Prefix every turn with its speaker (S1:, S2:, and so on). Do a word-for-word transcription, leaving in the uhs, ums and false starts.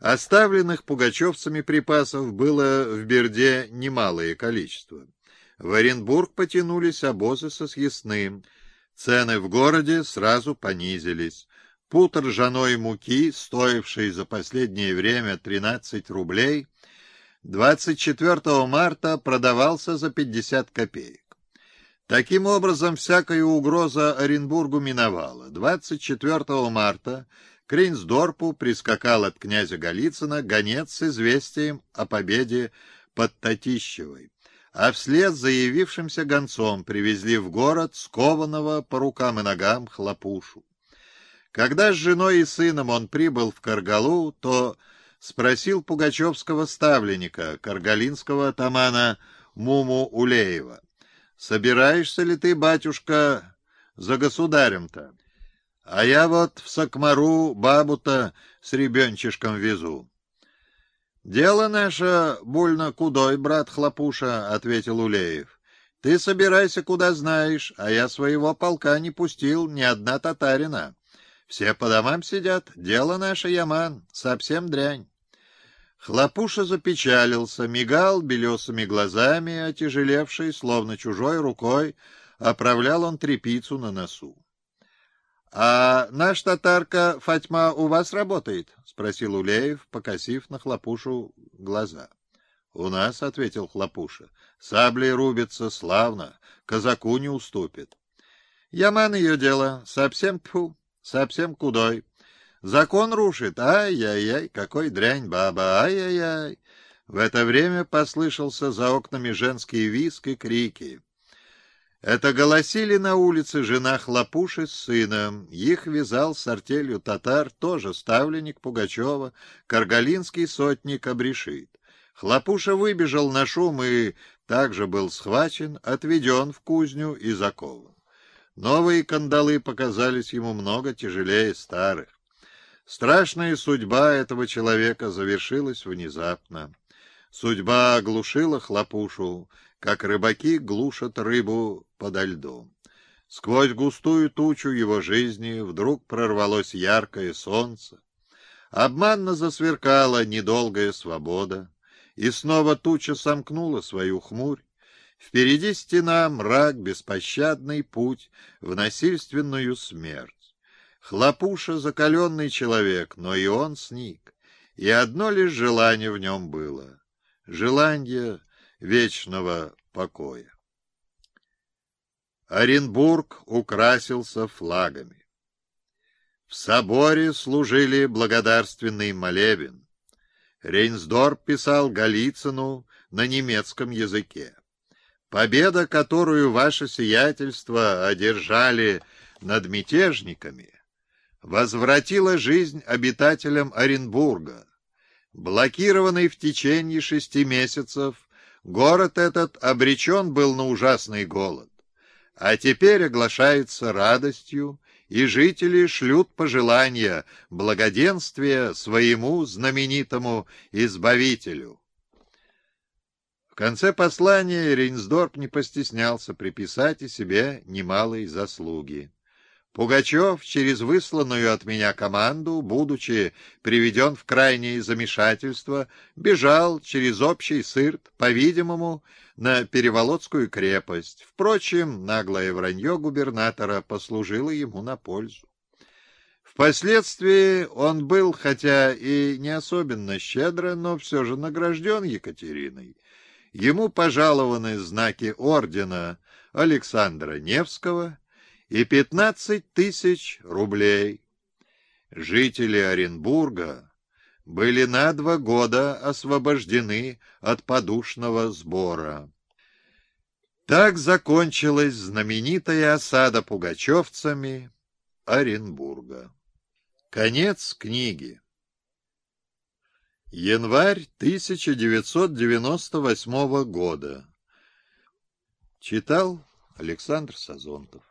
S1: Оставленных пугачевцами припасов было в Берде немалое количество. В Оренбург потянулись обозы со съестным. Цены в городе сразу понизились. Пуд ржаной муки, стоивший за последнее время тринадцать рублей, двадцать четвёртого марта продавался за пятьдесят копеек. Таким образом, всякая угроза Оренбургу миновала. двадцать четвёртого марта к Рейнсдорпу прискакал от князя Голицына гонец с известием о победе под Татищевой, а вслед за явившимся гонцом привезли в город скованного по рукам и ногам Хлопушу. Когда с женой и сыном он прибыл в Каргалу, то спросил пугачевского ставленника, каргалинского атамана Муму Улеева: «Собираешься ли ты, батюшка, за государем-то? А я вот в Сакмару бабу-то с ребенчишком везу». «Дело наше больно кудой, брат Хлопуша», — ответил Улеев. «Ты собирайся куда знаешь, а я своего полка не пустил, ни одна татарина. Все по домам сидят, дело наше, яман, совсем дрянь». Хлопуша запечалился, мигал белесыми глазами, отяжелевший, словно чужой рукой, оправлял он тряпицу на носу. — А наш татарка Фатьма у вас работает? — спросил Улеев, покосив на Хлопушу глаза. — У нас, — ответил Хлопуша, — саблей рубится славно, казаку не уступит. — Яман ее дело, совсем тьфу, совсем кудой. Закон рушит, ай-яй-яй, какой дрянь баба, ай-яй-яй. В это время послышался за окнами женский визг и крики. Это голосили на улице жена Хлопуши с сыном. Их вязал с артелью татар тоже ставленник Пугачева, каргалинский сотник Абришит. Хлопуша выбежал на шум и также был схвачен, отведен в кузню и закован. Новые кандалы показались ему много тяжелее старых. Страшная судьба этого человека завершилась внезапно. Судьба оглушила Хлопушу, как рыбаки глушат рыбу подо льдом. Сквозь густую тучу его жизни вдруг прорвалось яркое солнце. Обманно засверкала недолгая свобода, и снова туча сомкнула свою хмурь. Впереди стена, мрак, беспощадный путь в насильственную смерть. Хлопуша — закаленный человек, но и он сник, и одно лишь желание в нем было — желание вечного покоя. Оренбург украсился флагами. В соборе служили благодарственный молебен. Рейнсдорп писал Голицыну на немецком языке. Победа, которую ваше сиятельство одержали над мятежниками, возвратила жизнь обитателям Оренбурга. Блокированный в течение шести месяцев, город этот обречен был на ужасный голод, а теперь оглашается радостью, и жители шлют пожелания благоденствия своему знаменитому избавителю. В конце послания Рейнсдорп не постеснялся приписать и себе немалые заслуги. Пугачев через высланную от меня команду, будучи приведен в крайнее замешательство, бежал через общий сырт, по-видимому, на Переволодскую крепость. Впрочем, наглое вранье губернатора послужило ему на пользу. Впоследствии он был, хотя и не особенно щедро, но все же награжден Екатериной. Ему пожалованы знаки ордена Александра Невского и пятнадцать тысяч рублей. Жители Оренбурга были на два года освобождены от подушного сбора. Так закончилась знаменитая осада пугачевцами Оренбурга. Конец книги. Январь тысяча девятьсот девяносто восьмого года. Читал Александр Сазонтов.